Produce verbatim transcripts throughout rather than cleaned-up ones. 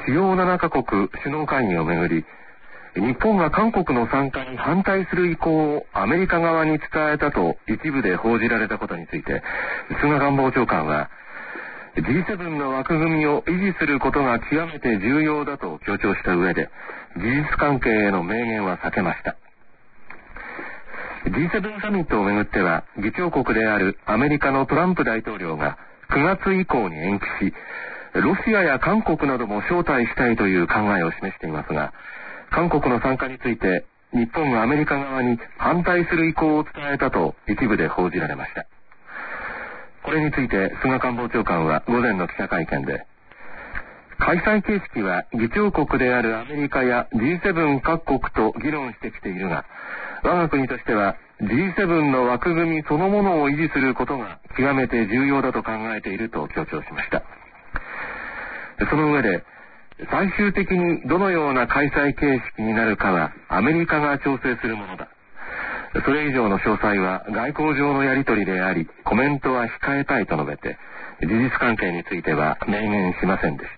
主要ななカ国首脳会議をめぐり、日本が韓国の参加に反対する意向をアメリカ側に伝えたと一部で報じられたことについて、菅官房長官は ジーセブン の枠組みを維持することが極めて重要だと強調した上で、事実関係への明言は避けました。 ジーセブン サミットをめぐっては、議長国であるアメリカのトランプ大統領がくがつ以降に延期し、ロシアや韓国なども招待したいという考えを示していますが、韓国の参加について日本がアメリカ側に反対する意向を伝えたと一部で報じられました。これについて菅官房長官は午前の記者会見で、開催形式は議長国であるアメリカや ジーセブン 各国と議論してきているが、我が国としては ジーセブン の枠組みそのものを維持することが極めて重要だと考えていると強調しました。その上で、最終的にどのような開催形式になるかはアメリカが調整するものだ。それ以上の詳細は外交上のやり取りであり、コメントは控えたいと述べて、事実関係については明言しませんでした。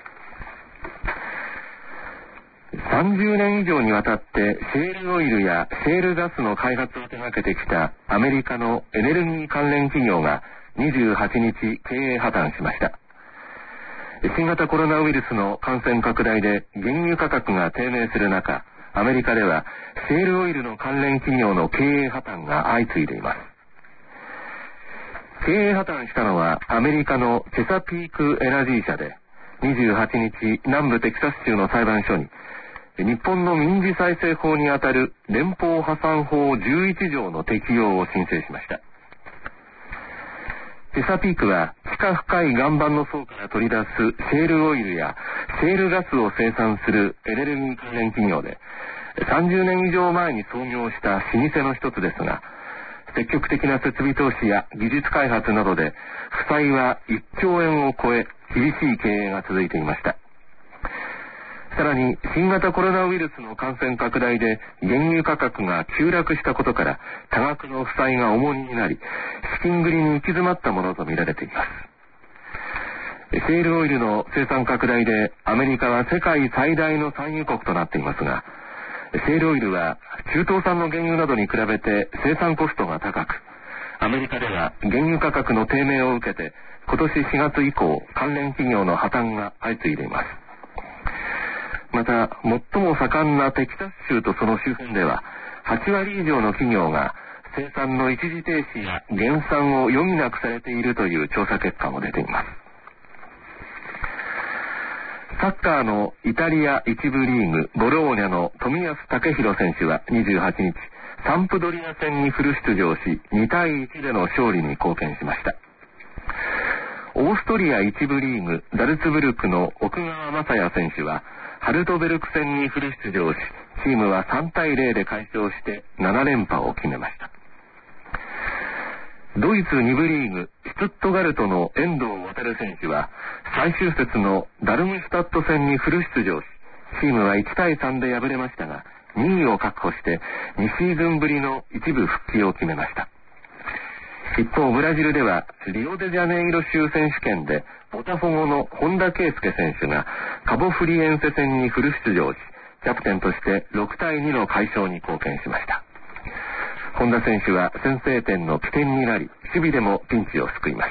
さんじゅうねん以上にわたってシェールオイルやシェールガスの開発を手掛けてきたアメリカのエネルギー関連企業がにじゅうはちにち経営破綻しました。新型コロナウイルスの感染拡大で原油価格が低迷する中、アメリカではシェールオイルの関連企業の経営破綻が相次いでいます。経営破綻したのはアメリカのチェサピークエナジー社で、にじゅうはちにち南部テキサス州の裁判所に日本の民事再生法にあたる連邦破産法じゅういちじょうの適用を申請しました。チェサピークは地下深い岩盤の層から取り出すシェールオイルやシェールガスを生産するエネルギー関連企業で、さんじゅうねん以上前に創業した老舗の一つですが、積極的な設備投資や技術開発などで負債はいっちょうえんを超え、厳しい経営が続いていました。さらに新型コロナウイルスの感染拡大で原油価格が急落したことから多額の負債が重荷になり、資金繰りに行き詰まったものとみられています。シェールオイルの生産拡大でアメリカは世界最大の産油国となっていますが、シェールオイルは中東産の原油などに比べて生産コストが高く、アメリカでは原油価格の低迷を受けて今年しがつ以降、関連企業の破綻が相次いでいます。また、最も盛んなテキサス州とその周辺では、はちわり以上の企業が生産の一時停止や減産を余儀なくされているという調査結果も出ています。サッカーのイタリア一部リーグボローニャの冨安健洋選手はにじゅうはちにち、サンプドリア戦にフル出場し、にたいいちでの勝利に貢献しました。オーストリア一部リーグザルツブルクの奥川雅也選手はハルトベルク戦にフル出場し、チームはさんたいゼロで快勝してななれんぱを決めました。ドイツに部リーグシュツットガルトの遠藤航選手は最終節のダルムシュタット戦にフル出場し、チームはいちたいさんで敗れましたがにいを確保してにシーズンぶりの一部復帰を決めました。一方、ブラジルではリオデジャネイロ州選手権でボタフォゴの本田圭佑選手がカボフリエンセ戦にフル出場し、キャプテンとしてろくたいにの快勝に貢献しました。本田選手は先制点の起点になり、守備でもピンチを救いました。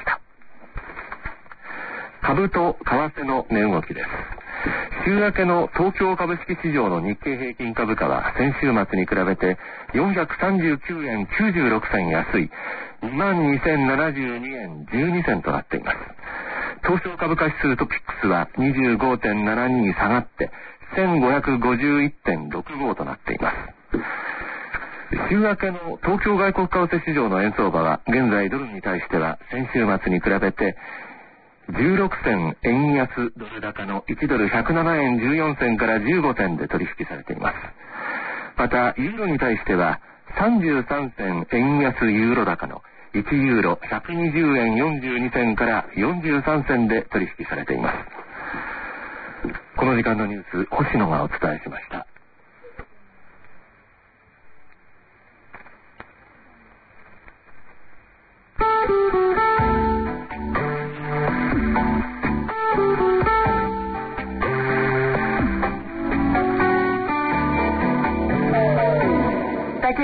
株と為替の値動きです。週明けの東京株式市場の日経平均株価は先週末に比べてよんひゃくさんじゅうきゅうえんきゅうじゅうろくせん安い にまんにせんななじゅうにえんじゅうにせんとなっています。東証株価指数トピックスは にじゅうごてんななに 下がってせんごひゃくごじゅういってんろくご となっています。週明けの東京外国為替市場の円相場は現在ドルに対しては先週末に比べてじゅうろくせん円安ドル高のいちドルひゃくななえんじゅうよんせんからじゅうごせんで取引されています。またユーロに対してはさんじゅうさんせん円安ユーロ高のいちユーロひゃくにじゅうえんよんじゅうにせんからよんじゅうさんせんで取引されています。この時間のニュース、星野がお伝えしました。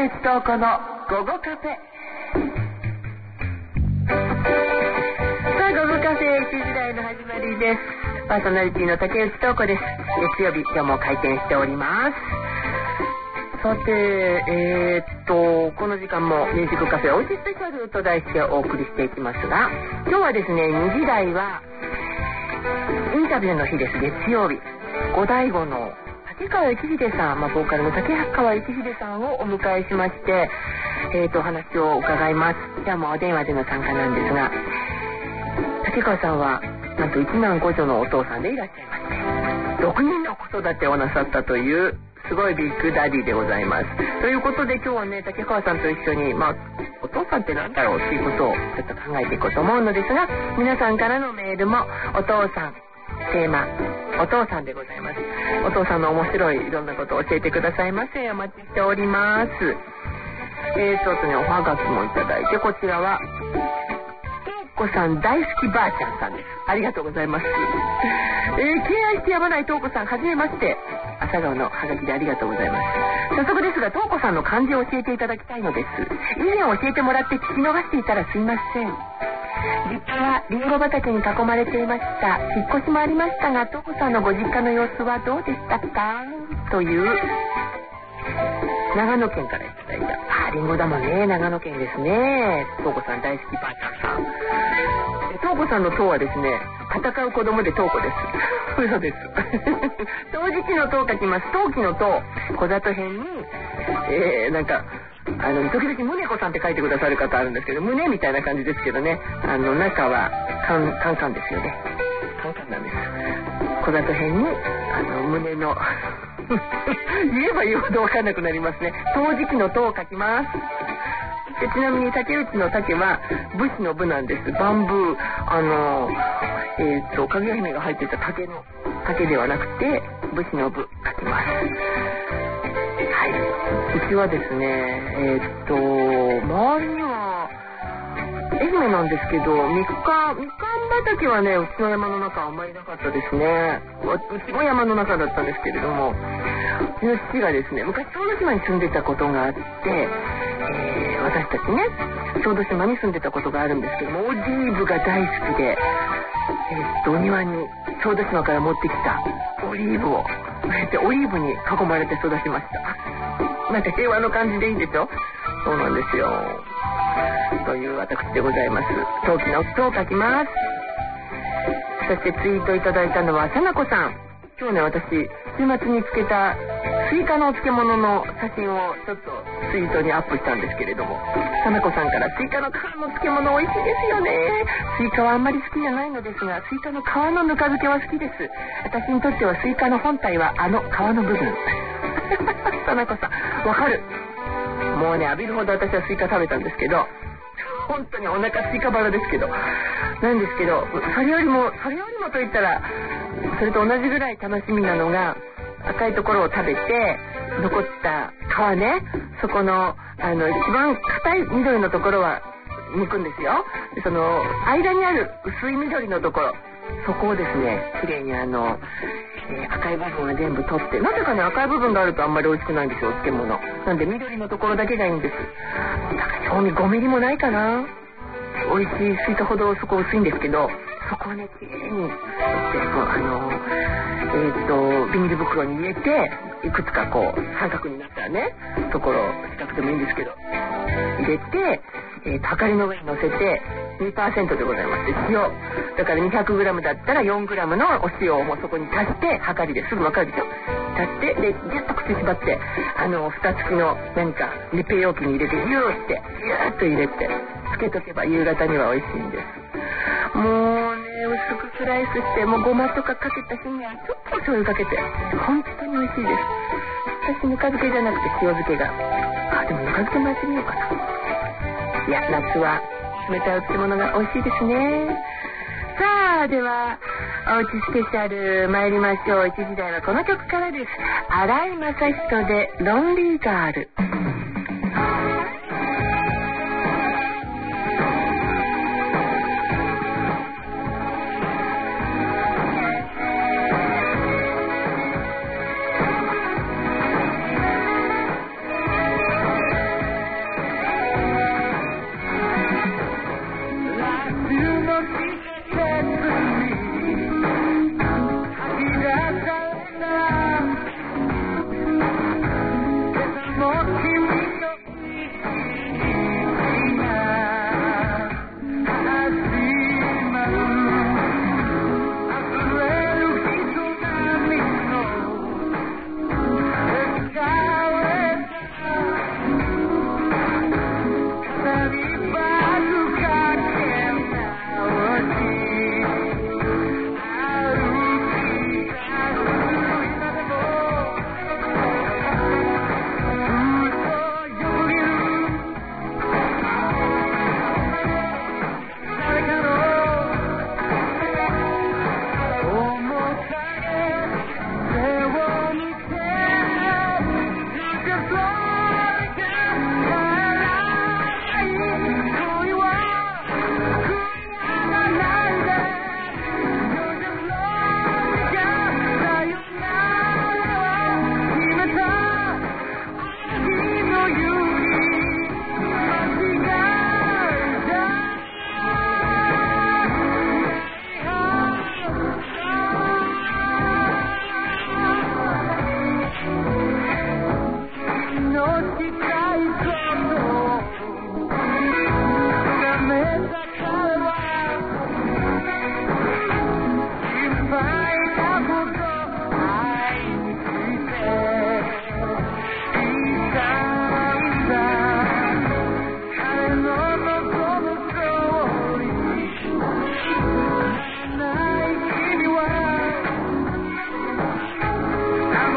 内東子の午後カフェ。さあ、午後カフェいちじ台の始まりです。パーソナリティの竹内東子です。月曜日今日も開店しております。さて、えー、っとこの時間もミュージックカフェおうちスペシャルと題してお送りしていきますが、今日はですね、にじ台はインタビューの日です。月曜日、五醍醐の竹川幸秀さん、まあ、ボーカルの竹川幸秀さんをお迎えしまして、えー、とお話を伺います。じゃあもうお電話での参加なんですが、竹川さんはなんと一男五女のお父さんでいらっしゃいまして、ろくにんの子育てをなさったというすごいビッグダディでございます。ということで今日はね、竹川さんと一緒に、まあ、お父さんってなんだろうっていうことをちょっと考えていこうと思うのですが、皆さんからのメールもお父さんテーマお父さんでございます。お父さんの面白いいろんなことを教えてくださいませ。お待ちしております。えー、ちょっとね、おはがきもいただいて、こちらはとうこさん大好きばあちゃんさんです。ありがとうございます。えー、敬愛してやまないとうこさん、はじめまして。朝顔のハガキでありがとうございます。早速ですが、とうこさんの漢字を教えていただきたいのです。以前教えてもらって聞き逃していたらすいません。実家はリンゴ畑に囲まれていました。引っ越しもありましたが、とうこさんのご実家の様子はどうでしたか、という長野県からいただいた。あ、リンゴだもんね、長野県ですね。とうこさん大好きばあちゃんさん。とうこさんのとうはですね、戦う子供でとうこです。そうです。陶磁器のとう書きます。陶器のとう、小里編に、えー、なんかあの時々宗子さんって書いてくださる方あるんですけど、胸みたいな感じですけどね、あの中はカンカンカンですよね。カンカンなんです。小里編にあの胸の言えば言うほど分かんなくなりますね。陶磁器のとう書きます。でちなみに竹内の竹は武士の武なんです。バンブー、あのえー、っとかぐや姫が入ってた竹の竹ではなくて武士の武書きます。はい、うちはですね、えー、っと周りには愛媛なんですけど、みかんみかん畑はね、うちの山の中はあんまりなかったですね。うちも山の中だったんですけれども、うちの父がですね、昔小豆島に住んでたことがあって、えー、私たちね、小豆島に住んでたことがあるんですけども、オリーブが大好きで、えー、っとお庭に小豆島から持ってきたオリーブをでオリーブに囲まれて育ちました。なんか平和の感じでいいでしょ。そうなんですよ。という私でございます。陶器のとを書きます。そしてツイートいただいたのはさなこさん。今日ね、私週末につけたスイカのお漬物の写真をちょっとツイートにアップしたんですけれども、さなこさんからスイカの皮の漬物美味しいですよね。スイカはあんまり好きじゃないのですが、スイカの皮のぬか漬けは好きです。私にとってはスイカの本体はあの皮の部分。さなこさんわかる。もうね、浴びるほど私はスイカ食べたんですけど、本当にお腹スイカバラですけどなんですけど、それよりもそれよりもと言ったらそれと同じぐらい楽しみなのが、赤いところを食べて残った皮ね、そこのあの一番硬い緑のところは剥くんですよ。その間にある薄い緑のところ、そこをですね、きれいにあの、えー、赤い部分は全部取って、なぜかね、赤い部分があるとあんまり美味しくないんですよ、お漬物なんで。緑のところだけがいいんです。だから賞味ごミリもないかな。美味しいスイカほどそこ薄いんですけど、そこをね、きれいにあのえー、っとビニール袋に入れて、いくつかこう三角になったらね、ところ四角でもいいんですけど入れて、えー、はかりの上に乗せて にパーセント でございます。塩だから にひゃくグラム だったら よんグラム のお塩をもうそこに足して、はかりですぐ分かるでしょ。足してでギュッと口縛って、あの蓋付きの何か密閉容器に入れてギューってギューッと入れてつけとけば夕方には美味しいんです。もうね、薄くスライスして、もうごまとかかけた日にはちょっと醤油かけて、本当に美味しいです。私ぬか漬けじゃなくて塩漬けが、あ、でもぬか漬けもやってみようかな。いや、夏は冷たいお漬物が美味しいですね。さあ、ではおうちスペシャル参りましょう。いちじ台はこの曲からです。荒井正人でロンリーガール。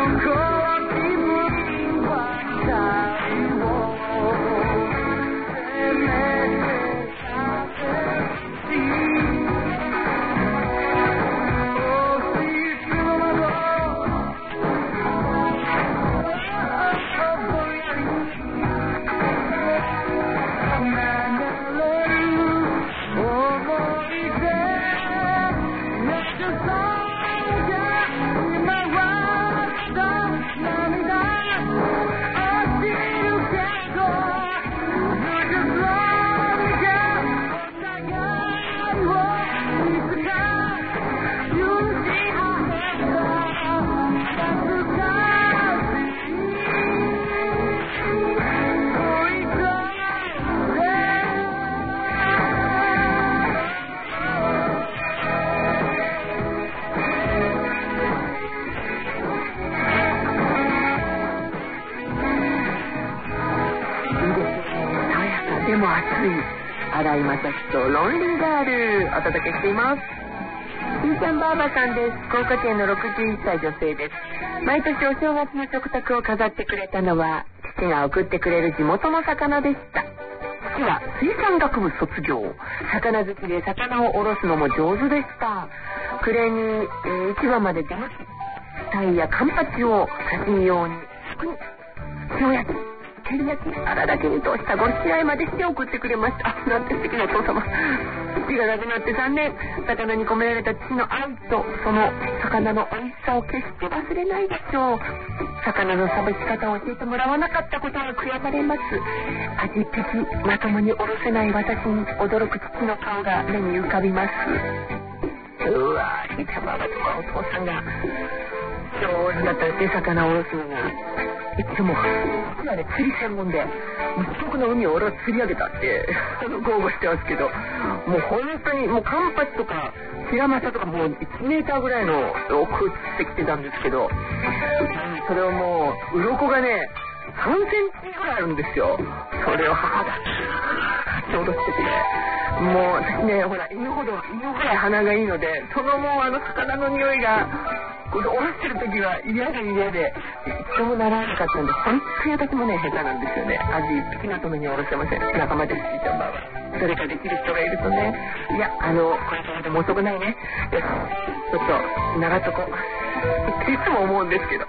新井正樹とロンリーガールお届けしています。しーちゃんばあばさんです。福岡県のろくじゅういっさい女性です。毎年お正月の食卓を飾ってくれたのは父が送ってくれる地元の魚でした。父は水産学部卒業、魚好きで魚をおろすのも上手でした。暮れに、えー、市場まで出向き、タイやカンパチを刺身用に作り、塩焼き、照り焼き、荒だけに通したご試合までして送ってくれました。あ、なんて素敵なお父様。父が亡くなってさんねん、魚に込められた父の愛とその魚の美味しさを決して忘れないでしょう。魚のさばき方を教えてもらわなかったことが悔やまれます。味一匹まともにおろせない私に驚く父の顔が目に浮かびます。うわぁ、いたばばとはお父さんが上手だったんですね、魚をおろすのが。いつも実はね、釣り専門で四国の海を俺は釣り上げたって豪語してますけど、もう本当にもうカンパチとかヒラマサとかもういちメーターぐらいのを食ってきてたんですけど、それをもう鱗がねさんセンチぐらいあるんですよ。それを母がちょうどしてて、もう私ね、ほら犬ほど犬ぐらい鼻がいいので、そのもうあの魚の匂いがこれおろしてる時は嫌で嫌で一度もならなかったんで、本当に私もね下手なんですよね。味一匹まとめにおろせません。仲間です、じいちゃんばあば。それができる人がいるとね、いや、あのこれからでも遅くないね、よし、ちょっと長とこっていつも思うんですけど。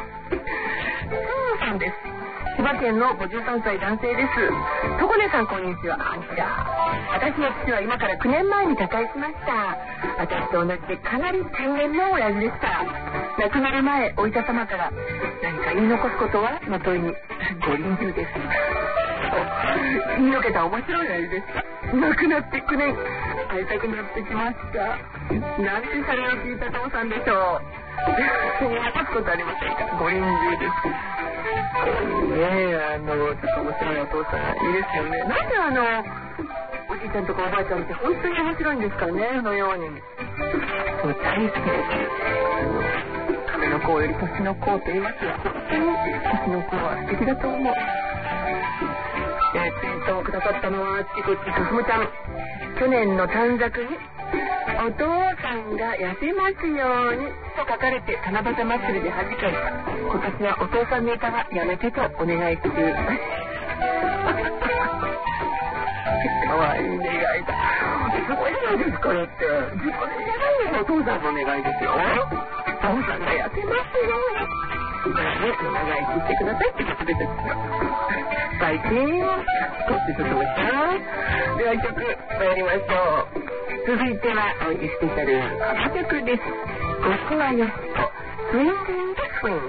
さんです。千葉県のごじゅうさんさい男性です。とこねさん、こんにちは。こんにちは。私の父は今からきゅうねんまえに他界しました。私と同じでかなり天然の親父でした。亡くなる前、お医者様から何か言い残すことはの問いに、ご臨終です。言いのけた面白い親父でした。亡くなってきゅうねん、会いたくなってきました。なんてそれを聞いた父さんでしょう。言い残すことありませんか。ご臨終です。ねえ、あのちょっと面白いお父さんいいですよね。なんであのおじいちゃんとかおばあちゃんって本当に面白いんですかね、のように。もう大好きです。亀の甲より年の甲と言いますが、本当に年の甲は素敵だと思う。えー、ツイートをくださったのはちこちかすむちゃん。去年の短冊にお父さんが痩せますようにと書かれて七夕祭りで恥かいた。今年はお父さんネタはやめてとお願いする。かわいい願いだ。すごいじゃないですか。だって自分で願いのお父さんの願いですよ。お父さんが痩せますように、これね、お願いしてくださいってことですよ。最近少しずつもしたら、では曲参りましょう。続いてはスペシャルこの曲です。僕はよしとスイング・イン・スイング。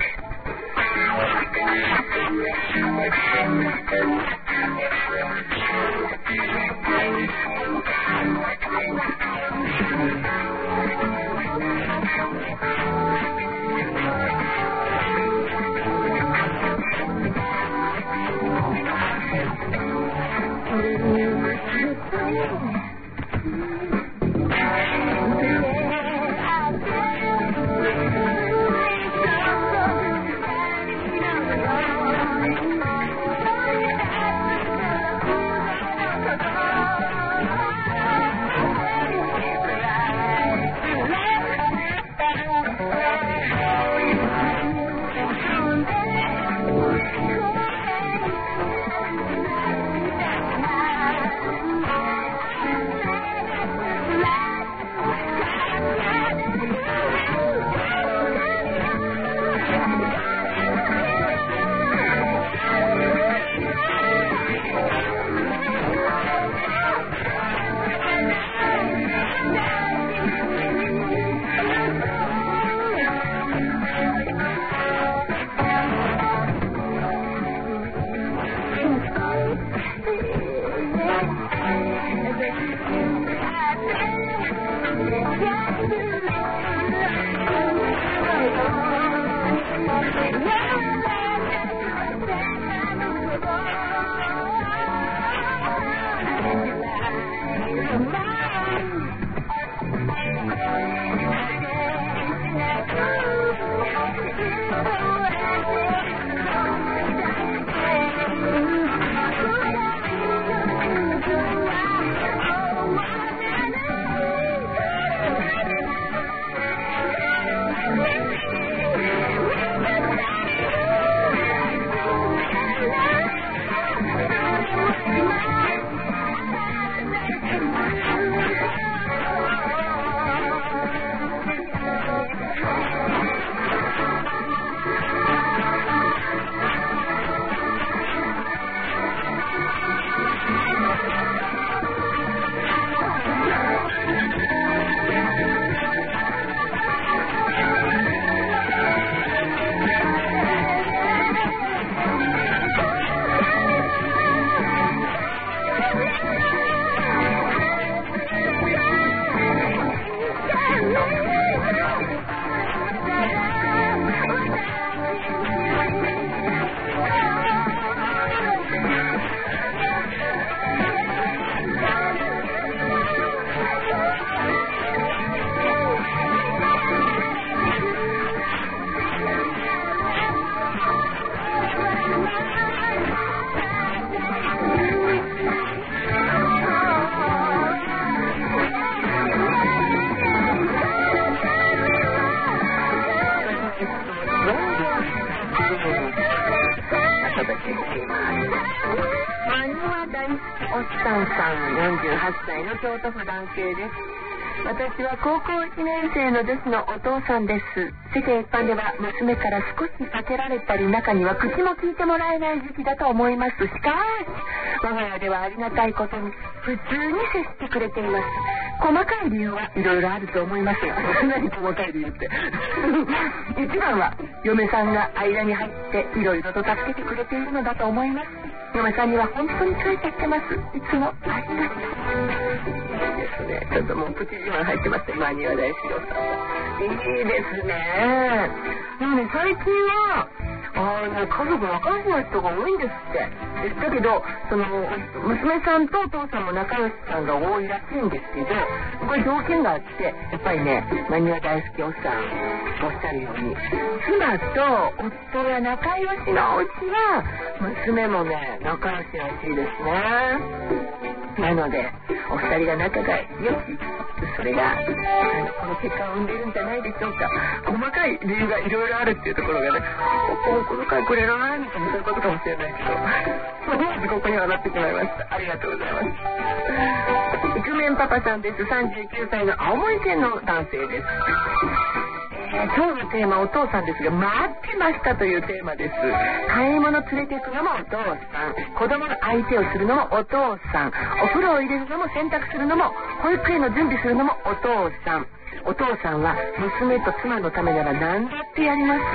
京都府男性です。私は高校いちねん生の女子のお父さんです。世間一般では娘から少し避けられたり、中には口も聞いてもらえない時期だと思います。しかし我が家ではありがたいことに普通に接してくれています。細かい理由はいろいろあると思いますが、何細かい理由って一番は嫁さんが間に入っていろいろと助けてくれているのだと思います。嫁さんには本当に感謝してます。いつもありがとう。いいですね。ちょっともうプチ自慢入ってますね。マニア大好きさん。いいですね。でもね、最近はあの家族仲良しな人が多いんですって。だけどその娘さんとお父さんも仲良しさんが多いらしいんですけど、これ条件があって、やっぱりね、マニア大好きおっさんおっしゃるように、妻と夫が仲良しのうちは娘もね仲良しらしいですね。なのでお二人が仲が良し、それがこの結果を生んでいるんじゃないでしょうか。細かい理由がいろいろあるっていうところがね、この回くれないみたいなそういうことかもしれないけど、思わずここにはなってしまいました。ありがとうございます。イクメンパパさんです。さんじゅうきゅうさいの青森県の男性です。今日のテーマお父さんですが、待ってましたというテーマです。買い物連れて行くのもお父さん、子供の相手をするのもお父さん、お風呂を入れるのも洗濯するのも保育園の準備するのもお父さん。お父さんは娘と妻のためなら何だってやります。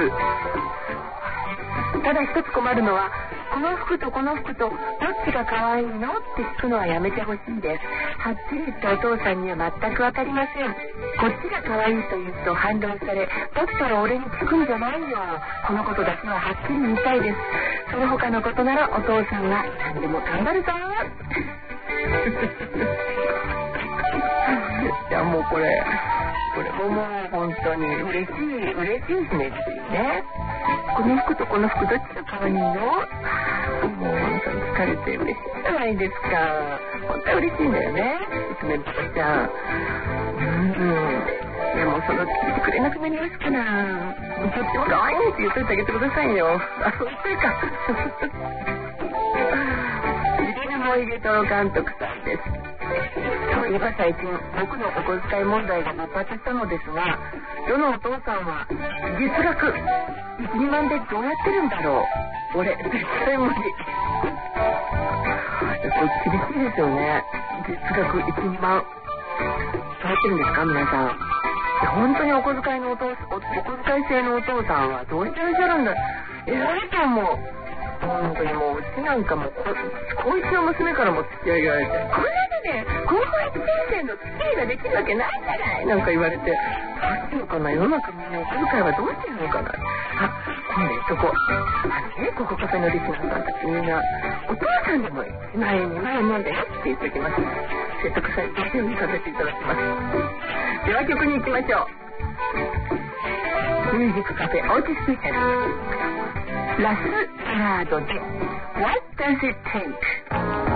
ただ一つ困るのは、この服とこの服とどっちが可愛いのって聞くのはやめてほしいです。はっきり言ってお父さんには全く分かりません。こっちが可愛いと言うと反論され、だったら俺に聞くんじゃないよ。このことだけははっきり言いたいです。その他のことならお父さんは何でも頑張るぞ。いやもうこれこれももう本当に嬉しい嬉しいですねっていうね。この服とこの服どっちが可愛いの？もう本当に疲れて嬉しいじゃないですか。本当は嬉しいんだよね、イクメンパパちゃん。うんでもその聞いてくれなくなりますから、とっても可愛いって言っといてあげてくださいよ。あ、そう言ってるか。イレルモイレトロ監督さんです。そういえば最近僕のお小遣い問題が勃発したのですが、世のお父さんは月額いち、にまんでどうやってるんだろう。俺絶対無理。厳しいですよね。月額いち、にまんどうやってるんですか皆さん。本当にお小遣いのお父お小遣い制のお父さんはどうやってらっしゃるんだ。偉いと思う。本当にもううちなんかもこ高一の娘からも付き合いがられて、これでね高校いちねん生の付き合いができるわけないじゃないなんか言われて、どうしてるのかな、世の中みんなお小遣いはどうしてるのかな。あ、 そうね、そこあのね、ここカフェのリスナーさんたちみんなお父さんでもいちまんえんにまんえんなんだよって言ってきます。説得されて準備させていただきます。では曲に行きましょう。ミュージックカフェおうちスペシャル、ラスサラードで What does it take?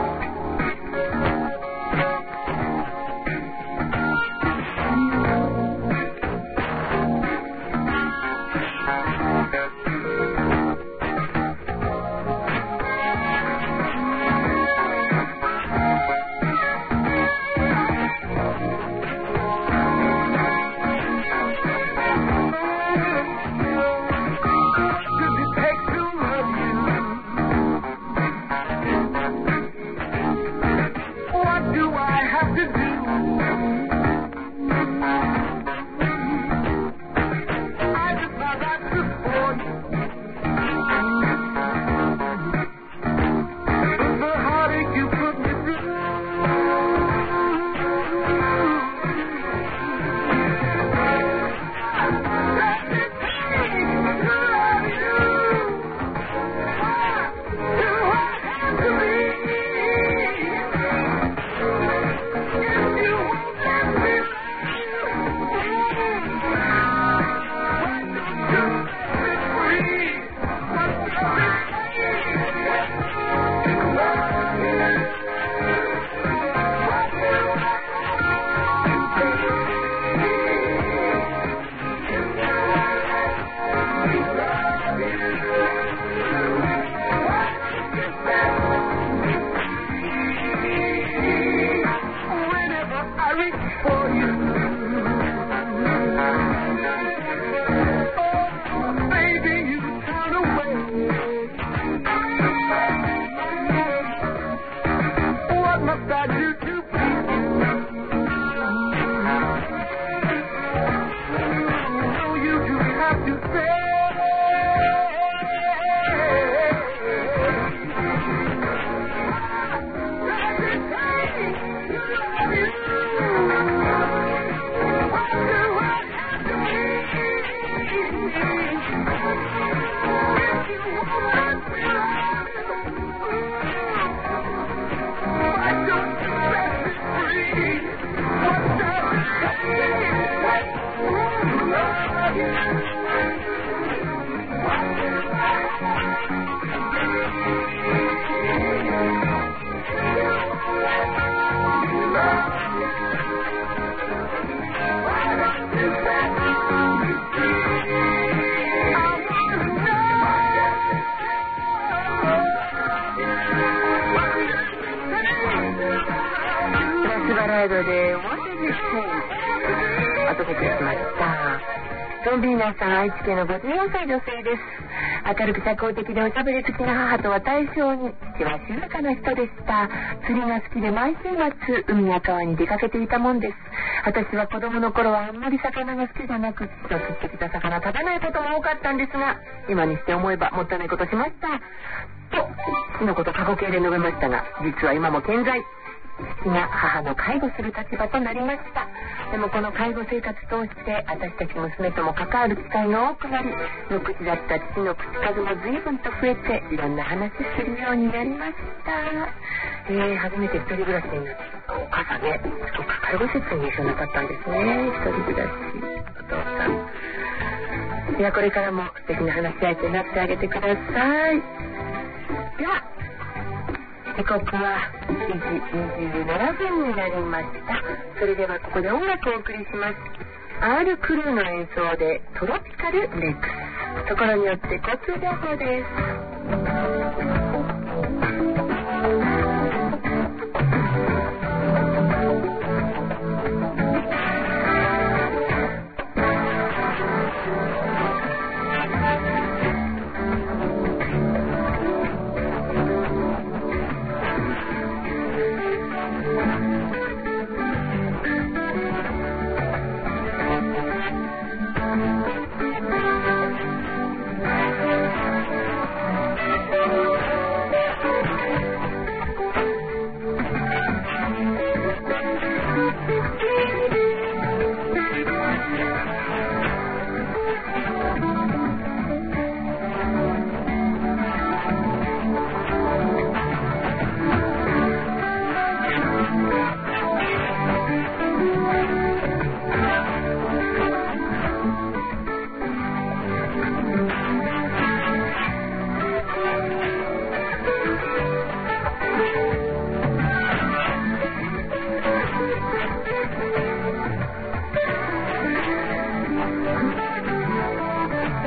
ゾンビーナさん、愛知県のごじゅうよんさい女性です。明るく社交的でおしゃべり好きな母とは対照に父は静かな人でした。釣りが好きで毎週末海や川に出かけていたもんです。私は子供の頃はあんまり魚が好きじゃなく、釣ってきた魚食べないことも多かったんですが、今にして思えばもったいないことしましたと父のこと過去形で述べましたが、実は今も健在。父が母の介護する立場となりました。でもこの介護生活通して私たち娘とも関わる機会が多くなり、無口だった父の口数も随分と増えていろんな話するようになりました。えー、初めて一人暮らしになったお母さんね、そうか、介護施設に一緒になかったんですね。一人暮らしお父さん、いや、これからも素敵な話し相手になってあげてください。では時刻はいちじにじゅうななふんになりました。それではここで音楽をお送りします。アール・クルーの演奏でトロピカル・レックス。ところによって交通情報です。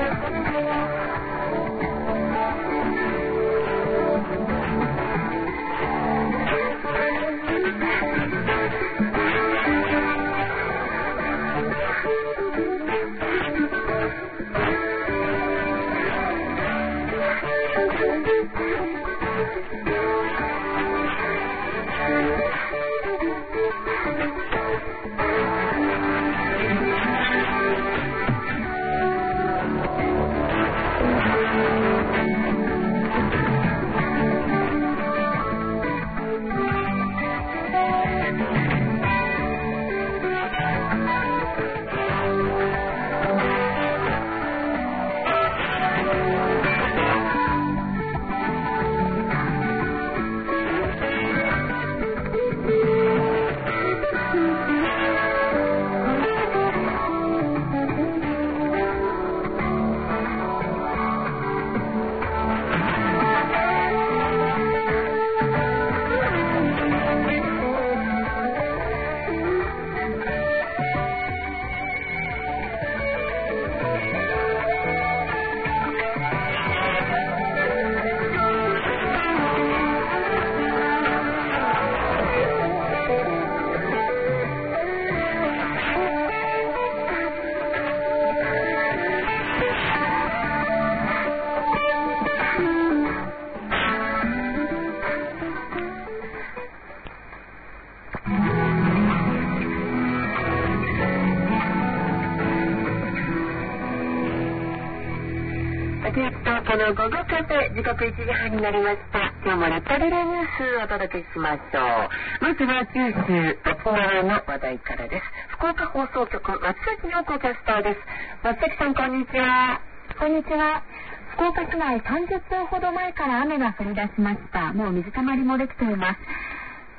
この午後カフェ、時刻いちじはんになりました。今日もラッタリラニュースをお届けしましょう。まずは九州沖縄の話題からです。福岡放送局松崎陽子キャスターです。松崎さん、こんにちは。 こんにちは。福岡市内さんじゅっぷんほど前から雨が降り出しました。もう水たまりもできています。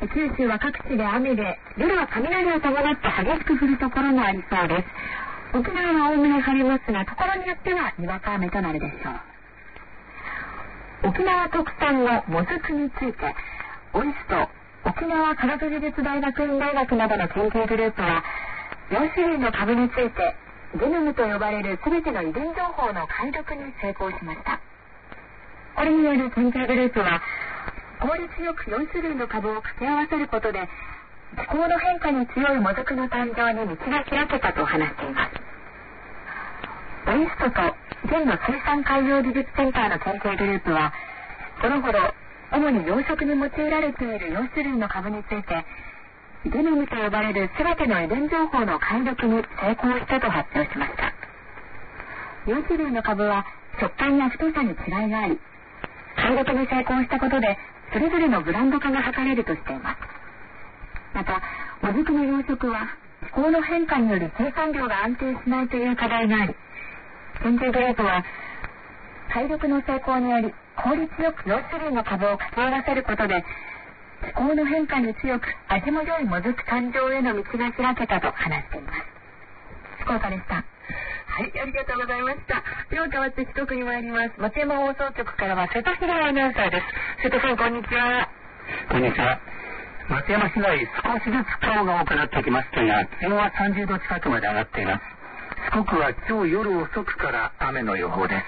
九州は各地で雨で、夜は雷を伴って激しく降るところもありそうです。沖縄はおおむね晴れますが、ところによってはにわか雨となるでしょう。沖縄特産のもずくについて、オイスト沖縄科学技術大学院大学などの研究グループは、よん種類の株についてゲノムと呼ばれる全ての遺伝情報の解読に成功しました。これによる研究グループは、効率よくよん種類の株を掛け合わせることで、気候の変化に強いもずくの誕生に道が開けたと話しています。オイストと県の水産海洋技術センターの研究グループは、この頃主に養殖に用いられているよん種類の株について、ゲノムと呼ばれる全ての遺伝情報の解読に成功したと発表しました。よん種類の株は食感や太さに違いがあり、解読に成功したことでそれぞれのブランド化が図れるとしています。また、もずくの養殖は気候の変化により生産量が安定しないという課題があり、研究グループは解読の成功により効率よくよん種類の株を掛け合わせることで、気候の変化に強く味も良いもずく誕生への道が開けたと話しています。福岡でした。 はい、ありがとうございました。では変わって四国に参ります。松山放送局からは瀬戸広アナウンサーです。瀬戸さん、こんにちは。 こんにちは。松山市内、少しずつ雲が多くなってきましたが、気温はさんじゅうど近くまで上がっています。四国は今日夜遅くから雨の予報です。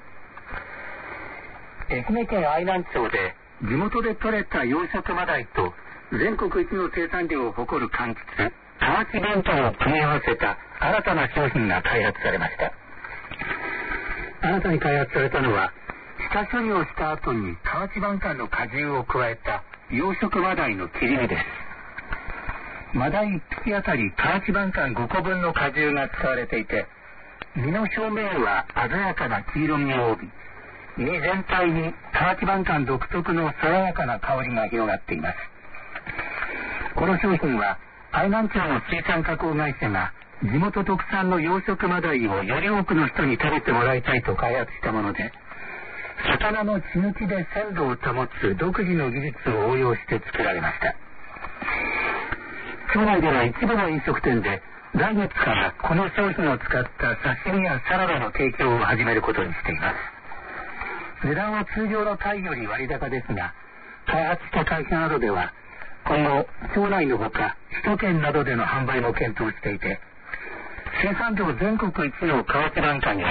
愛媛県愛南町で地元で採れた養殖マダイと全国一の生産量を誇る柑橘、河内弁当を組み合わせた新たな商品が開発されました。新たに開発されたのは、下処理をした後に河内晩柑の果汁を加えた養殖マダイの切り身です。マダイいっぴきあたり河内晩柑ごこぶんの果汁が使われていて、身の表面は鮮やかな黄色みを帯び、身全体に河内晩柑独特の爽やかな香りが広がっています。この商品は愛南町の水産加工会社が地元特産の養殖マダイをより多くの人に食べてもらいたいと開発したもので、魚の血抜きで鮮度を保つ独自の技術を応用して作られました。町内では一部の飲食店で来月からこの商品を使った刺身やサラダの提供を始めることにしています。値段は通常のタイより割高ですが、開発した会社などでは今後町内のほか首都圏などでの販売も検討していて、生産量全国一の河内晩柑や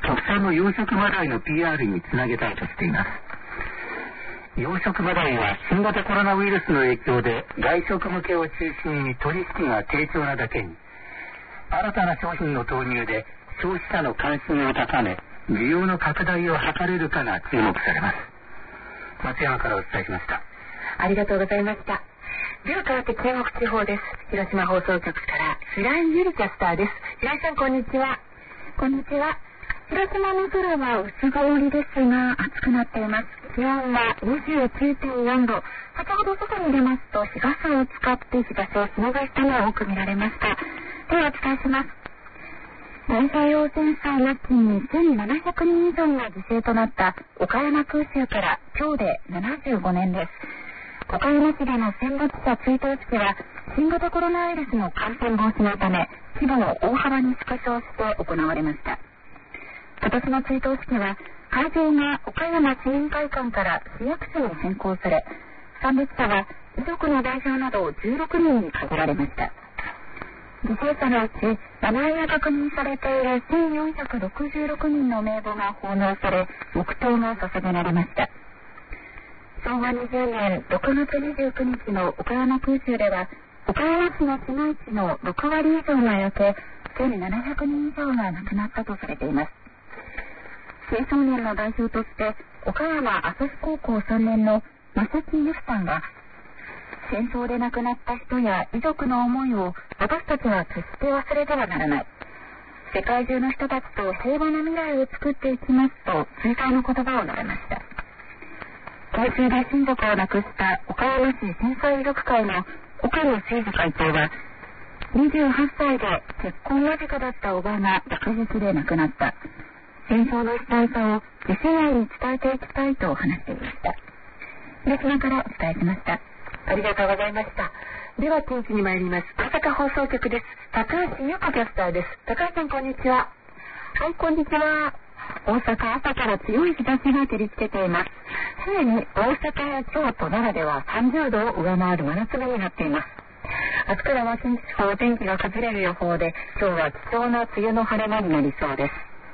特産の養殖マダイの ピーアール につなげたいとしています。養殖マダイは新型コロナウイルスの影響で外食向けを中心に取引が低調なだけに、新たな商品の投入で消費者の関心を高め、需要の拡大を図れるかが注目されます。松山からお伝えしました。 ありがとうございました。では変わって中国地方です。広島放送局から平井ゆりキャスターです。平井さん、こんにちは。 こんにちは。広島の空は薄曇りですが暑くなっています。気温は にじゅうきゅうてんよんど。先ほど外に出ますと日傘を使って日差しをしのぐ人が多く見られました。ではお伝えします。太平洋戦争末期にせんななひゃくにん以上が犠牲となった岡山空襲から今日でななじゅうごねんです。岡山市での戦没者追悼式は新型コロナウイルスの感染防止のため規模を大幅に縮小して行われました。今年の追悼式は会場が岡山市民会館から市役所に変更され、参列者は遺族の代表などじゅうろくにんに限られました。犠牲者のうち名前が確認されているせんよんひゃくろくじゅうろくにんの名簿が奉納され、黙祷が捧げられました。しょうわにじゅうねんろくがつにじゅうくにちの岡山空襲では、岡山市の市街地のろくわり以上が焼け、せんななひゃくにん以上が亡くなったとされています。青少年の代表として岡山朝日高校さんねんの正木由紀さんが、戦争で亡くなった人や遺族の思いを私たちは決して忘れてはならない。世界中の人たちと平和な未来を作っていきますと追悼の言葉を述べました。空襲で親族を亡くした岡山市戦災遺族会の岡野誠二会長は、にじゅうはっさいで結婚間近だったおばが爆撃で亡くなった。戦争の悲惨さを次世代に伝えていきたいと話していました。広島からお伝えしました。 ありがとうございました。では天気に参ります。大阪放送局です。高橋優子キャスターです。高橋さん、こんにちは。 はい、こんにちは。大阪、朝から強い日差しが照りつけています。すでに大阪や京都ならではさんじゅうどを上回る真夏日になっています。明日からは近畿地方天気が崩れる予報で、今日は貴重な梅雨の晴れ間になりそうです。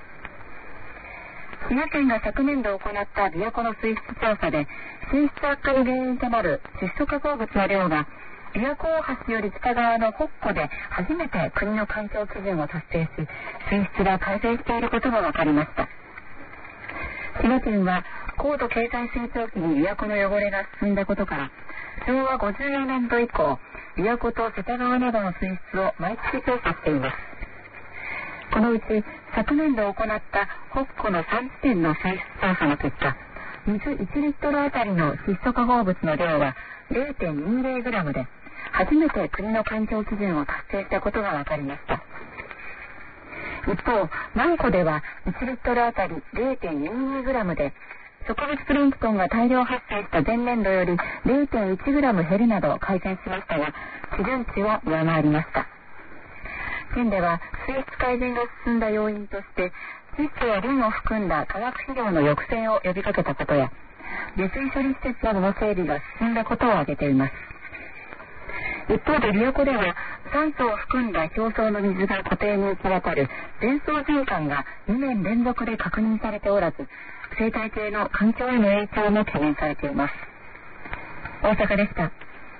滋賀県が昨年度行った琵琶湖の水質調査で、水質悪化に原因となる窒素化合物の量が琵琶湖大橋より北側の北湖で初めて国の環境基準を達成し、水質が改善していることが分かりました。滋賀県は高度経済成長期に琵琶湖の汚れが進んだことから、しょうわごじゅうよねんど以降、琵琶湖と瀬戸川などの水質を毎月調査しています。このうち昨年度行った北湖のさんちてんの水質調査の結果、水いちリットルあたりの窒素化合物の量は れいてんにじゅうグラム で、初めて国の環境基準を達成したことが分かりました。一方、南湖ではいちリットルあたり れいてんにじゅうグラム で、植物プランクトンが大量発生した前年度より れいてんいちグラム 減るなど改善しましたが、基準値を上回りました。県では水質改善が進んだ要因として、窒素やリンを含んだ化学肥料の抑制を呼びかけたことや、下水処理施設などの整備が進んだことを挙げています。一方で琵琶湖では酸素を含んだ表層の水が湖底に行き渡る全層循環がにねん連続で確認されておらず、生態系の環境への影響も懸念されています。大阪でした。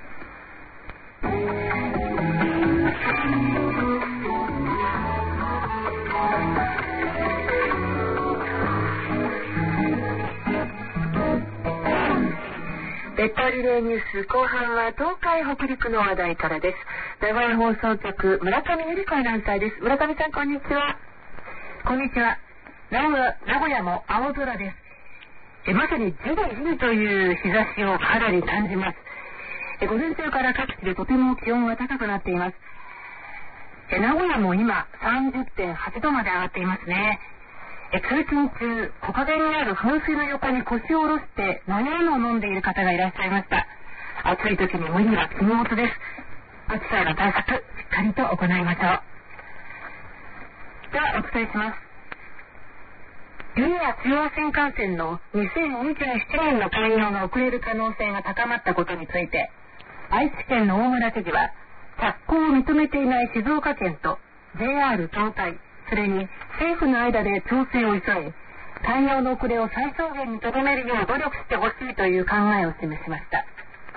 列島リレーニュース後半は東海北陸の話題からです。名古屋放送局村上由里子アナウンサーです。村上さん、こんにちは。 こんにちは。名古屋、名古屋も青空です。えまさにじりじりという日差しを肌に感じます。え午前中から各地でとても気温が高くなっています。え名古屋も今 さんじゅってんはちどまで上がっていますね。え通勤中、木陰にある噴水の横に腰を下ろして飲み物を飲んでいる方がいらっしゃいました。暑い時に無理は禁物です。暑さへの対策、しっかりと行いましょう。ではお伝えします。リニア中央新幹線のにせんにじゅうななねんの開業が遅れる可能性が高まったことについて、愛知県の大村知事は着工を認めていない静岡県と ジェイアール 東海、 それに政府の間で調整を急ぎ、対応の遅れを最小限にとどめるよう努力してほしいという考えを示しました。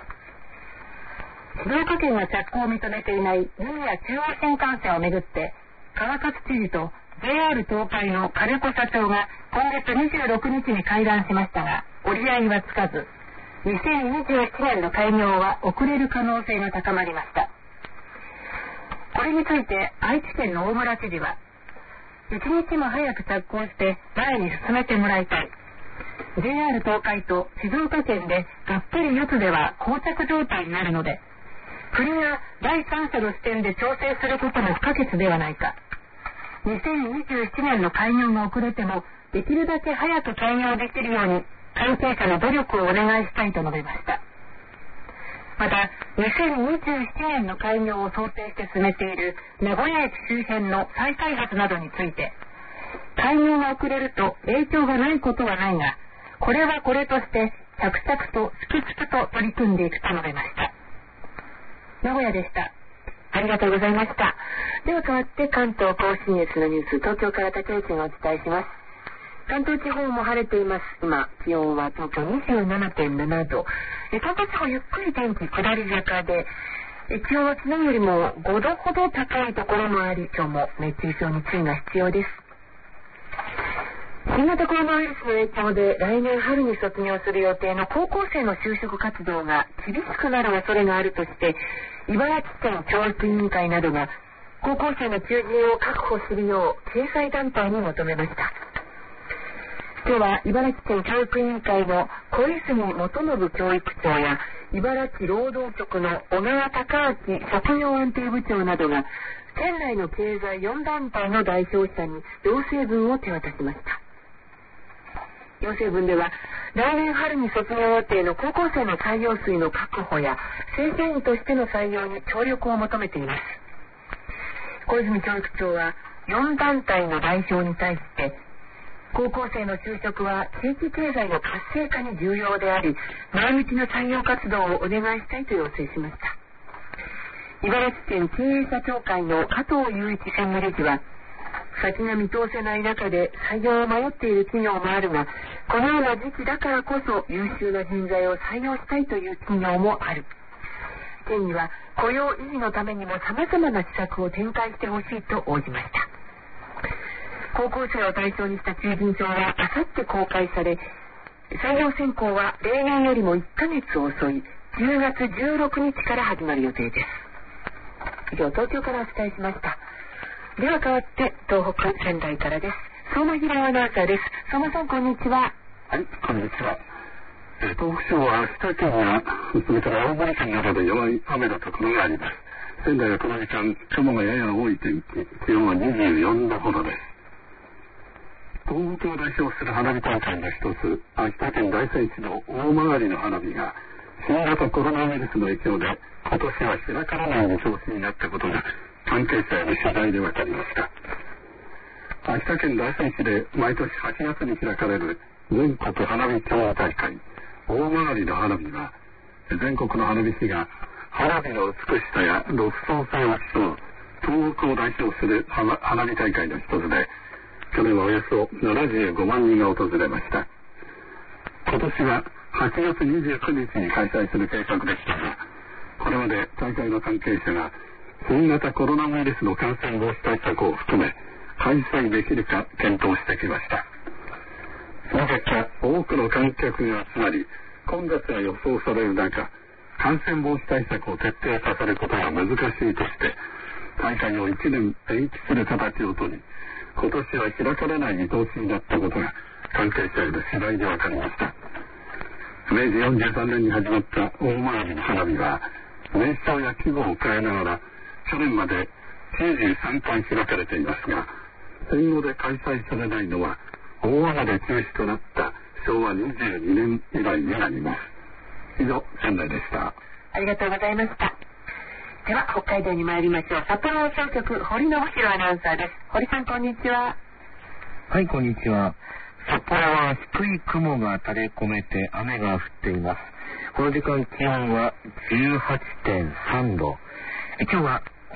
静岡県が着工を認めていないリニア中央新幹線をめぐって、川勝知事と ジェイアール 東海の金子社長が今月にじゅうろくにちに会談しましたが、折り合いはつかず、にせんにじゅうななねんの開業は遅れる可能性が高まりました。これについて愛知県の大村知事は、一日も早く着工して前に進めてもらいたい。ジェイアール 東海と静岡県でがっぷり四つでは膠着状態になるので、国が第三者の視点で調整することも不可欠ではないか。にせんにじゅうななねんの開業が遅れても、できるだけ早く開業できるように関係者の努力をお願いしたいと述べました。また、にせんにじゅうななねんの開業を想定して進めている名古屋駅周辺の再開発などについて、開業が遅れると影響がないことはないが、これはこれとして着々と粛々と取り組んでいくと述べました。名古屋でした。ありがとうございました。では変わって関東甲信越のニュース、東京から竹内がお伝えします。関東地方も晴れています。今、気温は東京 にじゅうななてんななど。東京地方ゆっくり天気下り坂で、気温は昨日よりもごどほど高いところもあり、今日も熱中症に注意が必要です。新型コロナウイルスの影響で来年春に卒業する予定の高校生の就職活動が厳しくなる恐れがあるとして、茨城県教育委員会などが高校生の求人を確保するよう経済団体に求めました。今日は茨城県教育委員会の小泉元信教育長や茨城労働局の小川隆明職業安定部長などが県内の経済よんだんたいの代表者に要請文を手渡しました。要請文では、来年春に卒業予定の高校生の採用数の確保や正社員としての採用に協力を求めています。小泉教育長はよんだんたいの代表に対して、高校生の就職は地域経済の活性化に重要であり、前向きな採用活動をお願いしたいと要請しました。茨城県経営者協会の加藤雄一専務理事は、先が見通せない中で採用を迷っている企業もあるが、このような時期だからこそ優秀な人材を採用したいという企業もある。県には雇用維持のためにも様々な施策を展開してほしいと応じました。高校生を対象にした求人票はあさって公開され、採用選考は例年よりもいっかげつ遅いじゅうがつじゅうろくにちから始まる予定です。以上、東京からお伝えしました。では変わって東北仙台からです。相馬平アナウンサーです。相馬さん、こんにちは。 はい、こんにちは。えー、東北地方は秋田県やそれから青森県などで弱い雨のところがあります。仙台はこの時間雲がやや多い天気、気温はにじゅうよんどほどです。東北を代表する花火大会の一つ、秋田県大仙市の大曲の花火が新型コロナウイルスの影響で今年は開かれない見通しになったことが関係者への取材で分かりました。秋田県大仙市で毎年はちがつに開かれる全国花火競技大会大曲の花火は、全国の花火師が花火の美しさや独創性を競う東北を代表する花火大会の一つで、去年はおよそななじゅうごまんにんが訪れました。今年ははちがつにじゅうくにちに開催する計画でしたが、これまで大会の関係者が新型コロナウイルスの感染防止対策を含め開催できるか検討してきました。その結果、多くの観客が集まり混雑が予想される中、感染防止対策を徹底させることが難しいとして大会をいちねん延期する形をとり、今年は開かれない見通しになったことが関係者への取材で分かりました。めいじよんじゅうさんねんに始まった大曲の花火は名称や規模を変えながら去年まできゅうじゅうさんかい開かれていますが、戦後で開催されないのは大雨で中止となったしょうわにじゅうにねん以来になります。以上、仙台でした。 ありがとうございました。では北海道に参りましょう。札幌放送局堀信弘アナウンサーです。堀さん、こんにちは。 はい、こんにちは。札幌は低い雲が垂れ込めて雨が降っています。この時間気温は じゅうはちてんさんど。今日は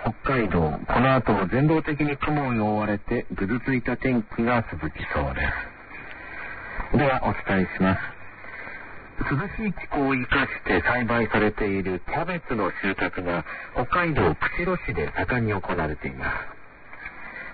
北海道、この後も全道的に雲に覆われてぐずついた天気が続きそうです。ではお伝えします。涼しい気候を生かして栽培されているキャベツの収穫が北海道釧路市で盛んに行われています。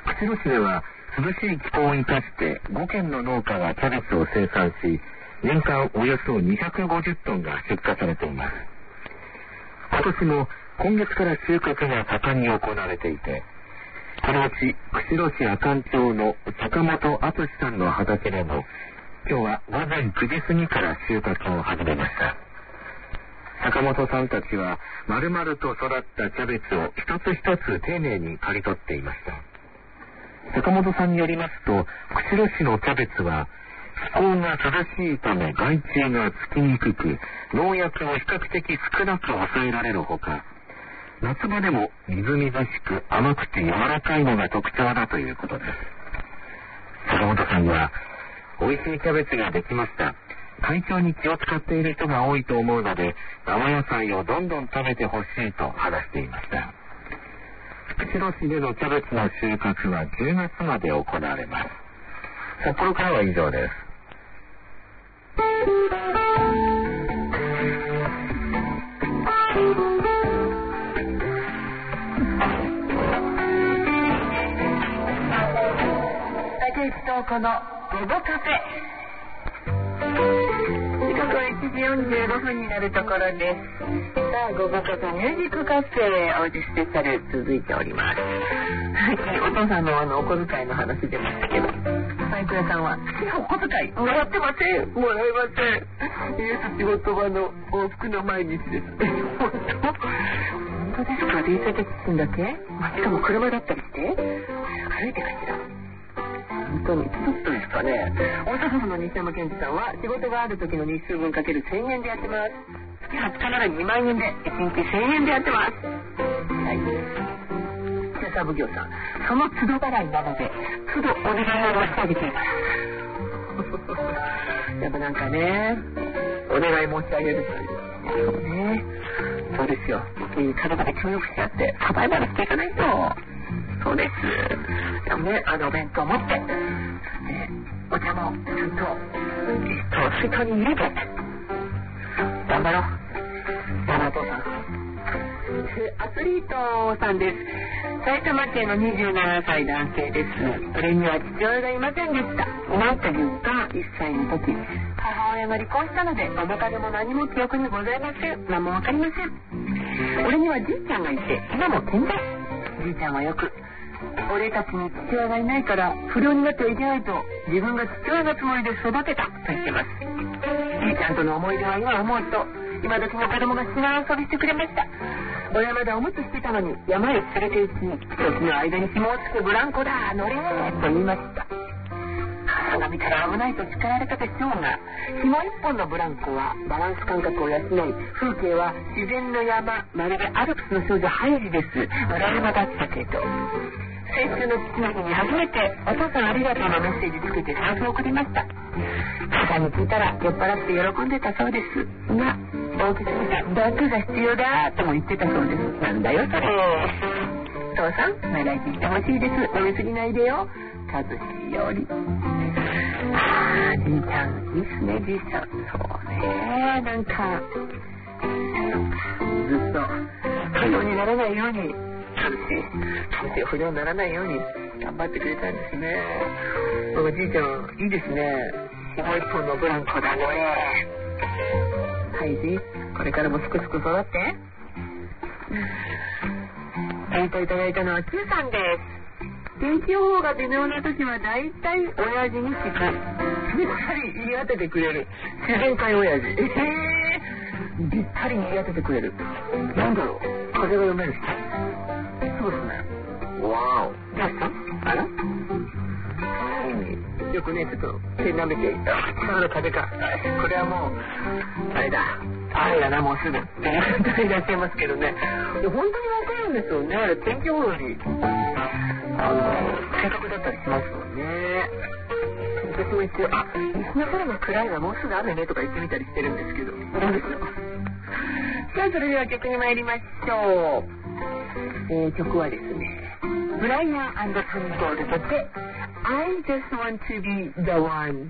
釧路市では涼しい気候を生かしてごけんの農家がキャベツを生産し、年間およそにひゃくごじゅっトンが出荷されています。今年も今月から収穫が盛んに行われていて、このうち釧路市阿寒町の坂本敦さんの畑でも今日は午前くじ過ぎから収穫を始めました。坂本さんたちは丸々と育ったキャベツを一つ一つ丁寧に刈り取っていました。坂本さんによりますと、釧路市のキャベツは気候が涼しいため害虫がつきにくく、農薬を比較的少なく抑えられるほか、夏場でもみずみずしく甘くて柔らかいのが特徴だということです。坂本さんは、美味しいキャベツができました。体調に気を使っている人が多いと思うので、生野菜をどんどん食べてほしいと話していました。釧路市でのキャベツの収穫はじゅうがつまで行われます。札幌からは以上です。 竹内東子の午後カフェ。時刻はいちじよんじゅうごふんになるところです。さあ、午後カフェミュージックカフェおうちスペシャル続いております。お父さんのあのお小遣いの話出ましたけど、バイク屋さんはお小遣いもらってません。もらえません。イエス仕事場の往復の毎日です。本当本当ですか。電車で聞くんだけ、まあ、しかも車だったりして歩いてかしら。本当にちょっとですかね。大阪府の西山健二さんは仕事がある時の日数分かけるせんえんでやってます。月はつかならにまんえんでいちにちせんえんでやってます。はい。中華奉行さん、その都度払いなので都度お願いを申し上げています。やっぱなんかね、お願い申し上げるというそうね、そうですよ。体で協力し合ってサバイバルしていかないと。そうです。でもね、あのお弁当持って、えー、お茶もちゃんとえっと水筒に入れて頑張ろう。あのお父さん、アスリートさんです。埼玉県のにじゅうななさい男性です。それには父親がいませんでした。なんというかいっさいの時、母親が離婚したのでお別れも何も記憶にございません。何もわかりません。俺にはじいちゃんがいて今も健在。じいちゃんはよく、俺たちに父親がいないから不良になってはいけないと自分が父親のつもりで育てたと言ってます。じいちゃんとの思い出は今思うと、今時の子供が砂遊びしてくれました。俺はまだおむつしてたのに山へ連れて行き、時の間に紐をつけブランコだ乗れと言いました。母さんが見たら危ないと叱られたでしょうが、紐一本のブランコはバランス感覚を養い、風景は自然の山、まるでアルプスの少女ハイジです。裏山だったけど、先週の父の日に初めてお父さんありがとうのメッセージつけて財布を送りました。母さんに聞いたら酔っ払って喜んでたそうですが、大きすぎたバッグが必要だとも言ってたそうです。なんだよそれ。父さん習いに来てほしいです。飲みすぎないでよ。和志より。あー、じいちゃんいいっすね。じいちゃんそうね、なんかずっと不良にならないように、先生不良にならないように頑張ってくれたんですね。おじいちゃんいいですね。紐一本のブランコだね。はいじ、これからもすくすく育って。ツイートいただいたのは Q さんです。天気予報が微妙な時はだいたい親父に聞く。ぴったり言い当ててくれる自然界親父。えー、ぴったり言い当ててくれる。なんだろう、風が読める人。そうですね。わお。どうした？あら？よくね、ちょっと手舐めていた。あら、風か。これはもうあれだ。あれだな、もうすぐっていう方いらっしゃいますけどね。本当にわかるんですよね。天気予報よりあの正確だったりしますもんね。私も一応、あ、西の空の暗いはもうすぐ雨ねとか言ってみたりしてるんですけど。どうですよ。さあ、それでは曲に参りましょう。 えー、曲はですね、ブライアン&トニー・ゴールドで I just want to be the one。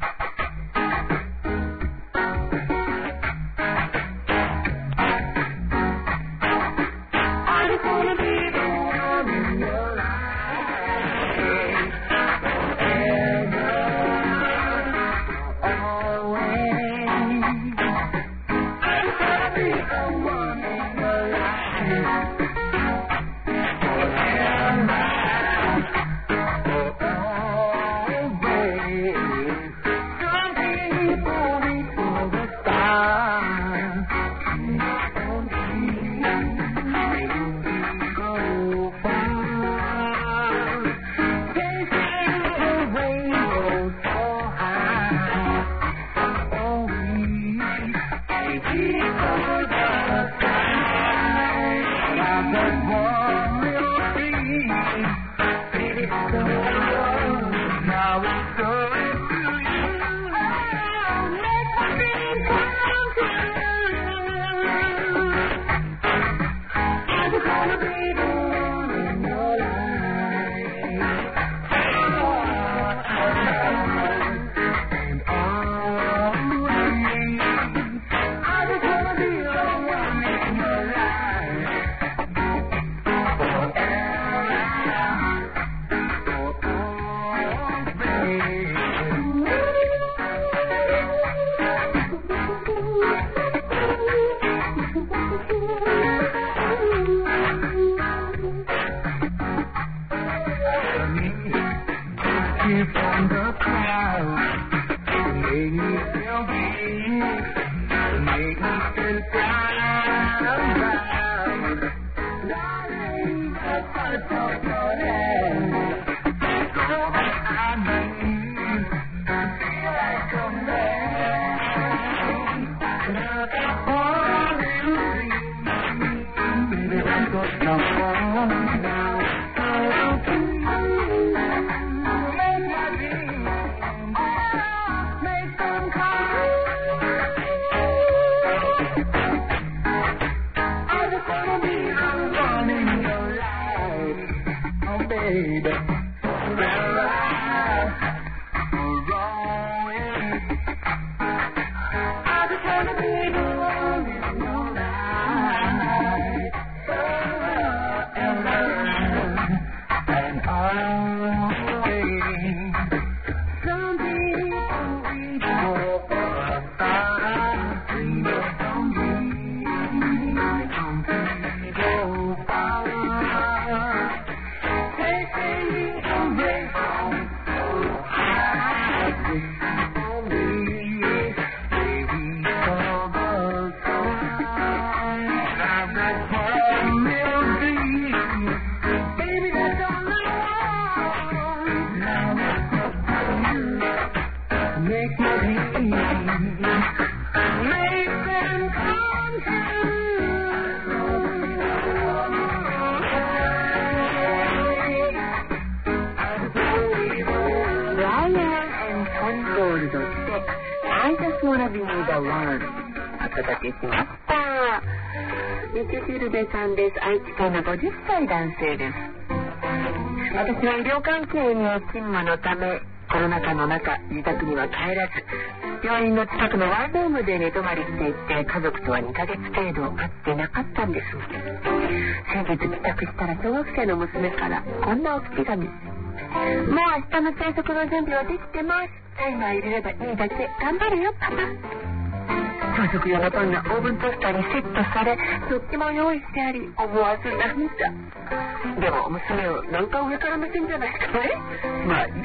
愛知県のごじゅっさい男性です。私は医療関係に勤務のためコロナ禍の中自宅には帰らず病院の近くのワンルームで寝泊まりしていて家族とはにかげつ程度会ってなかったんです。先日帰宅したら小学生の娘からこんな置き手紙。もう明日の朝食の準備はできてます。タイマー入れればいいだけ。頑張るよパパ。朝食用のパンがオーブントースターにセットされとっても用意してあり思わず涙。でも娘をなんか上から目線じゃないかね。まあいいか。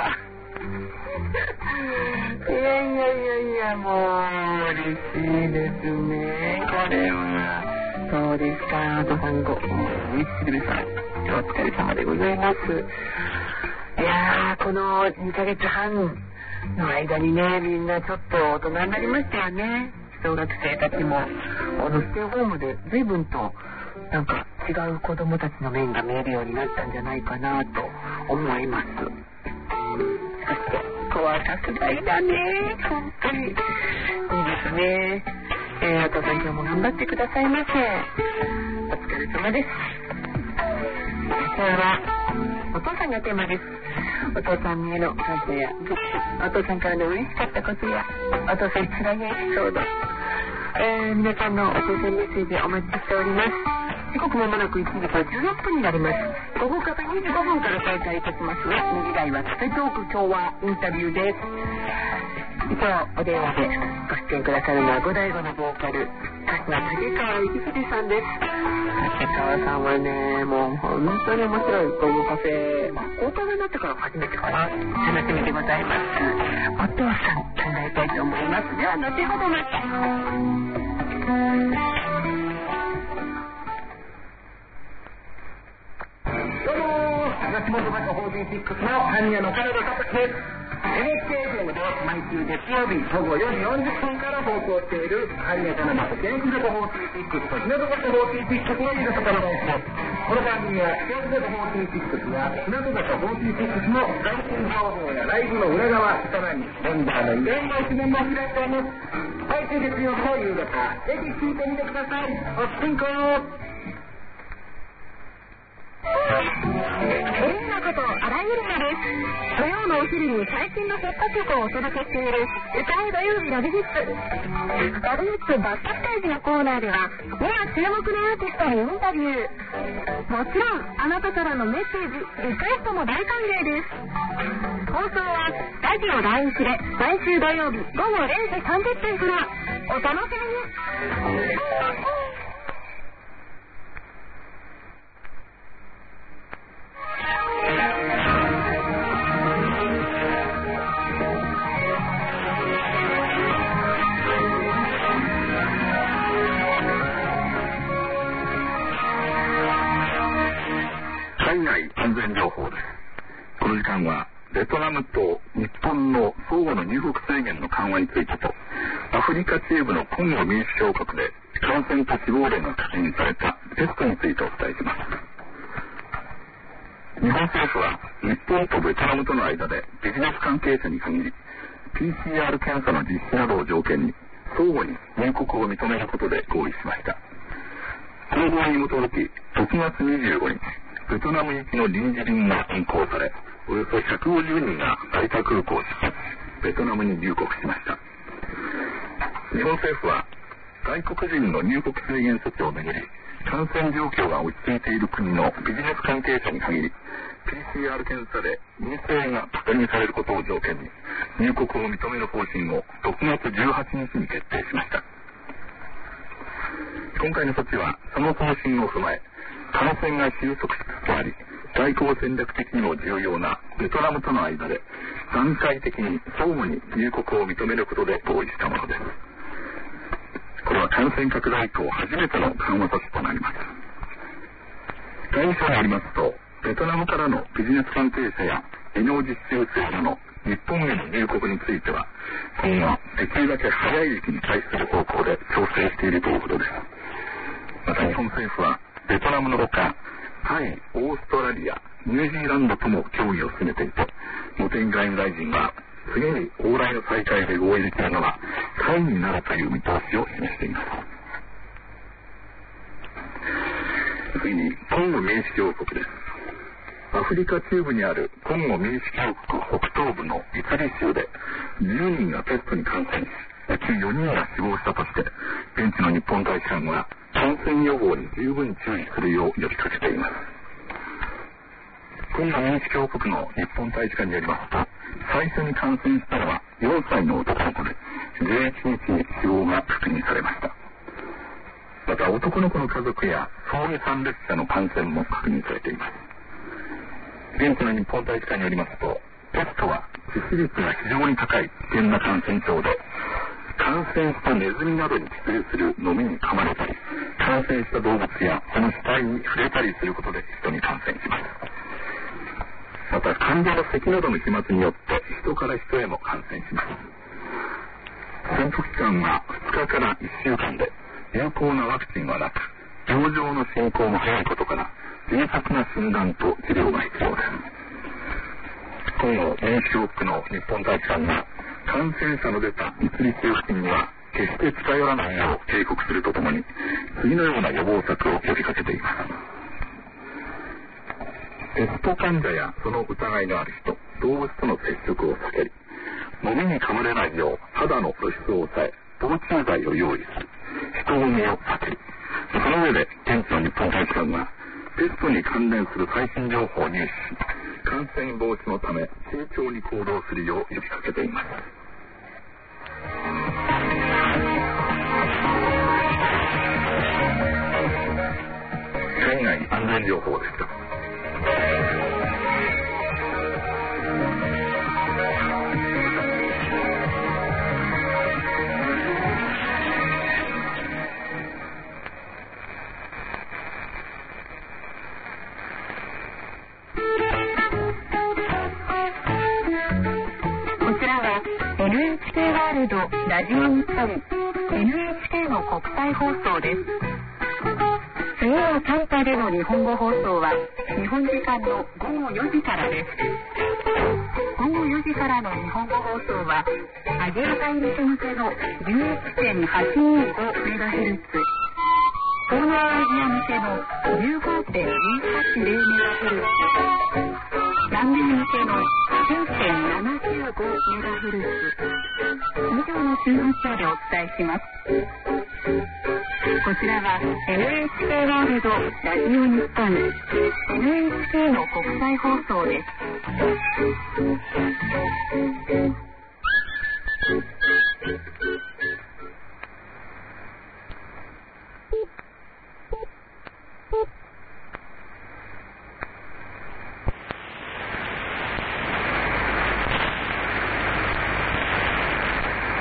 いやいやいやいやもう嬉しいですねこれは。そうですか。おさんごみつしるさんお疲れ様でございます。いやーこのにかげつはんの間にねみんなちょっと大人になりましたよね。小学生たちもあのステイホームで随分となんか違う子供たちの面が見えるようになったんじゃないかなと思います。そして怖さすがいだね本当にいいですね。えー、お父さん今日も頑張ってくださいませ。お疲れ様です。 今日はお父さんがテーマです。お父さんへの感謝やお父さんからの嬉しかったことやお父さんつらいエピソード、えー、皆さんのお父さんメッセージお待ちしております。時刻もまもなくいちじとじゅうよっぷんになります。午後からにじゅうごふんから再開いたしますが、にじ台はカフェトーク、今日はインタビューです。以上、お電話でご出演くださるのは五代五のボーカル歌手の竹川幸秀さんです。竹川さんはね、もう本当に面白い午後カフェ、大人になってから初めてかな、楽しみでございます。お父さん考えたいと思います。では後ほどまた。どうも、東本坂フォーティーシックスの般若の金田聡です。エヌエイチケー エフエム で毎週月曜日午後よじよんじゅっぷんから放送している般若金正元気坂フォーティーシックスと日向坂フォーティーシックスの皆様の放送。この番組は元気坂フォーティーシックスや日向坂フォーティーシックスの最新情報やライブの裏側、さらにメンバーのイベントの記念も開いています。毎週月曜日の夕方、ぜひ聞いてみてください。おしんこそんなことあらゆるのです。土曜のお昼に最新のヒット曲をお届けしている歌う土曜日の美術ラブヒッツバックステージのコーナーでは今注目のアーティストにインタビュー、もちろんあなたからのメッセージリクエストも大歓迎です。放送はラジオ ライン フレ毎週土曜日午後れいじさんじゅっぷんからお楽しみに。 海外安全情報です。この時間はベトナムと日本の相互の入国制限の緩和についてと、アフリカ中部のコンゴ民主共和国で感染と死亡例が確認されたペストについてお伝えします。日本政府は日本とベトナムとの間でビジネス関係者に限り ピーシーアール 検査の実施などを条件に相互に入国を認めることで合意しました。この合意に基づきろくがつにじゅうごにち、ベトナム行きの臨時便が運航され、およそひゃくごじゅうにんが成田空港を出発し、ベトナムに入国しました。日本政府は外国人の入国制限措置をめぐり、感染状況が落ち着いている国のビジネス関係者に限り ピーシーアール 検査で陰性が確認されることを条件に入国を認める方針をろくがつじゅうはちにちに決定しました。今回の措置はその方針を踏まえ、感染が収束しつつあり、外交戦略的にも重要なベトナムとの間で段階的に相互に入国を認めることで合意したものです。これは感染拡大以降初めての緩和措置となります。外務省によりますと、ベトナムからのビジネス関係者や技能実習生らの日本への入国については、今後できるだけ早い時期に開始する方向で調整しているということです。また日本政府はベトナムのほか、タイ、オーストラリア、ニュージーランドとも協議を進めていて、茂木外務大臣は次に往来の再開で合意できるのはタイになるという見通しを示しています。次にコンゴ民主共和国です。アフリカ中部にあるコンゴ民主共和国北東部のイツリ州でじゅうにんがペストに感染し、うちよにんが死亡したとして、現地の日本大使館は感染予防に十分注意するよう呼びかけています。コンゴ民主共和国の日本大使館によりますと、最初に感染したのはよんさいの男の子で、じゅういちにちに死亡が確認されました。また男の子の家族や葬儀参列者の感染も確認されています。現地の日本大使館によりますと、ペストは致死率が非常に高い危険な感染症で、感染したネズミなどに寄生するノミに噛まれたり、感染した動物やその死体に触れたりすることで人に感染します。また患者の咳などの飛沫によって人から人へも感染します。潜伏期間はふつかからいっしゅうかんで、有効なワクチンはなく、病状の進行も早いことから、迅速な診断と治療が必要です。今後、民主共和国の日本大使館が感染者の出たイツリ州付近には決して近寄らないよう警告するとともに、次のような予防策を呼びかけています。 ペスト患者やその疑いのある人、動物との接触を避ける。飲みに噛まれないよう肌の露出を抑え、防虫剤を用意する。人混みを避ける。その上で現地の日本大使館はペストに関連する最新情報を入手し、感染防止のため慎重に行動するよう呼びかけています。海外安全情報でした。 エヌエイチケー ワールドラジオ日本 エヌエイチケー の国際放送です。次は短波での日本語放送は日本時間のごごよじからです。ごごよじからの日本語放送はアジア大陸向けの じゅういちてんはちにーごメガヘルツ、東南アジア向けの じゅうごてんにはちゼロメガヘルツ、南米向けの きゅうてんななきゅうごメガヘルツ、以上の周波数でお伝えします。こちらは エヌエイチケー ワールドラジオ日本 エヌエイチケー の国際放送です。